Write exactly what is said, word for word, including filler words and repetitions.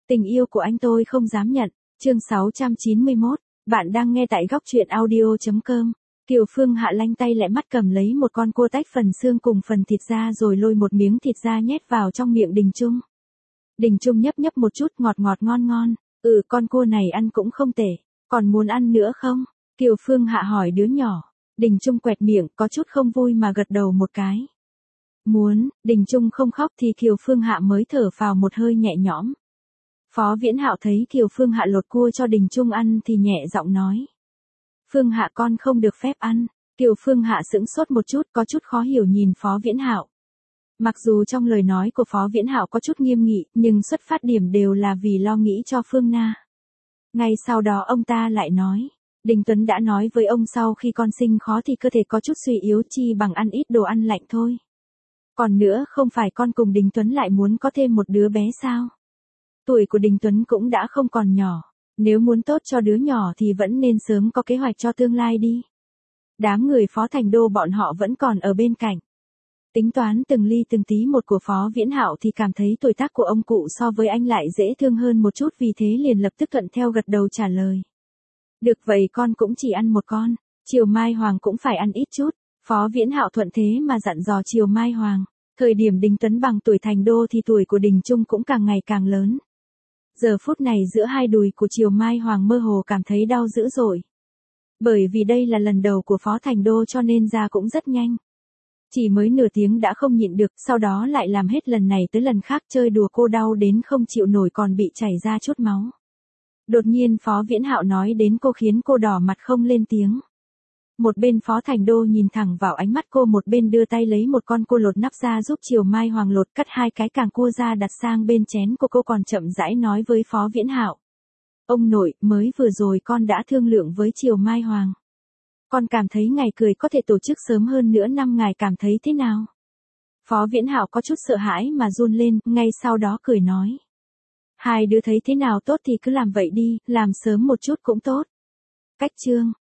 Tình yêu của anh tôi không dám nhận. Chương sáu trăm chín mươi mốt. Bạn đang nghe tại góc truyện audio chấm com. Kiều Phương Hạ lanh tay lẹ mắt cầm lấy một con cua tách phần xương cùng phần thịt ra rồi lôi một miếng thịt ra nhét vào trong miệng Đình Trung. Đình Trung nhấp nhấp một chút ngọt ngọt ngon ngon. Ừ, con cua này ăn cũng không tệ. Còn muốn ăn nữa không? Kiều Phương Hạ hỏi đứa nhỏ. Đình Trung quẹt miệng, có chút không vui mà gật đầu một cái. Muốn. Đình Trung không khóc thì Kiều Phương Hạ mới thở phào một hơi nhẹ nhõm. Phó Viễn Hạo thấy Kiều Phương Hạ lột cua cho Đình Trung ăn thì nhẹ giọng nói. Phương Hạ con không được phép ăn. Kiều Phương Hạ sững sốt một chút, có chút khó hiểu nhìn Phó Viễn Hạo. Mặc dù trong lời nói của Phó Viễn Hạo có chút nghiêm nghị, nhưng xuất phát điểm đều là vì lo nghĩ cho Phương Na. Ngay sau đó ông ta lại nói. Đình Tuấn đã nói với ông sau khi con sinh khó thì cơ thể có chút suy yếu, chi bằng ăn ít đồ ăn lạnh thôi. Còn nữa, không phải con cùng Đình Tuấn lại muốn có thêm một đứa bé sao? Tuổi của Đình Tuấn cũng đã không còn nhỏ. Nếu muốn tốt cho đứa nhỏ thì vẫn nên sớm có kế hoạch cho tương lai đi. Đám người Phó Thành Đô bọn họ vẫn còn ở bên cạnh. Tính toán từng ly từng tí một của Phó Viễn Hạo thì cảm thấy tuổi tác của ông cụ so với anh lại dễ thương hơn một chút, vì thế liền lập tức thuận theo gật đầu trả lời. Được vậy con cũng chỉ ăn một con, Triều Mai Hoàng cũng phải ăn ít chút. Phó Viễn Hạo thuận thế mà dặn dò Triều Mai Hoàng. Thời điểm Đình Tuấn bằng tuổi Thành Đô thì tuổi của Đình Trung cũng càng ngày càng lớn. Giờ phút này giữa hai đùi của Triều Mai Hoàng mơ hồ cảm thấy đau dữ dội. Bởi vì đây là lần đầu của Phó Thành Đô cho nên ra cũng rất nhanh. Chỉ mới nửa tiếng đã không nhịn được, sau đó lại làm hết lần này tới lần khác, chơi đùa cô đau đến không chịu nổi còn bị chảy ra chút máu. Đột nhiên Phó Viễn Hạo nói đến cô khiến cô đỏ mặt không lên tiếng. Một bên Phó Thành Đô nhìn thẳng vào ánh mắt cô, một bên đưa tay lấy một con cua lột nắp ra giúp Triều Mai Hoàng lột, cắt hai cái càng cua ra đặt sang bên chén của cô, còn chậm rãi nói với Phó Viễn Hạo. Ông nội, mới vừa rồi con đã thương lượng với Triều Mai Hoàng. Con cảm thấy ngày cười có thể tổ chức sớm hơn nữa năm, ngài cảm thấy thế nào? Phó Viễn Hạo có chút sợ hãi mà run lên, ngay sau đó cười nói. Hai đứa thấy thế nào tốt thì cứ làm vậy đi, làm sớm một chút cũng tốt. Cách chương.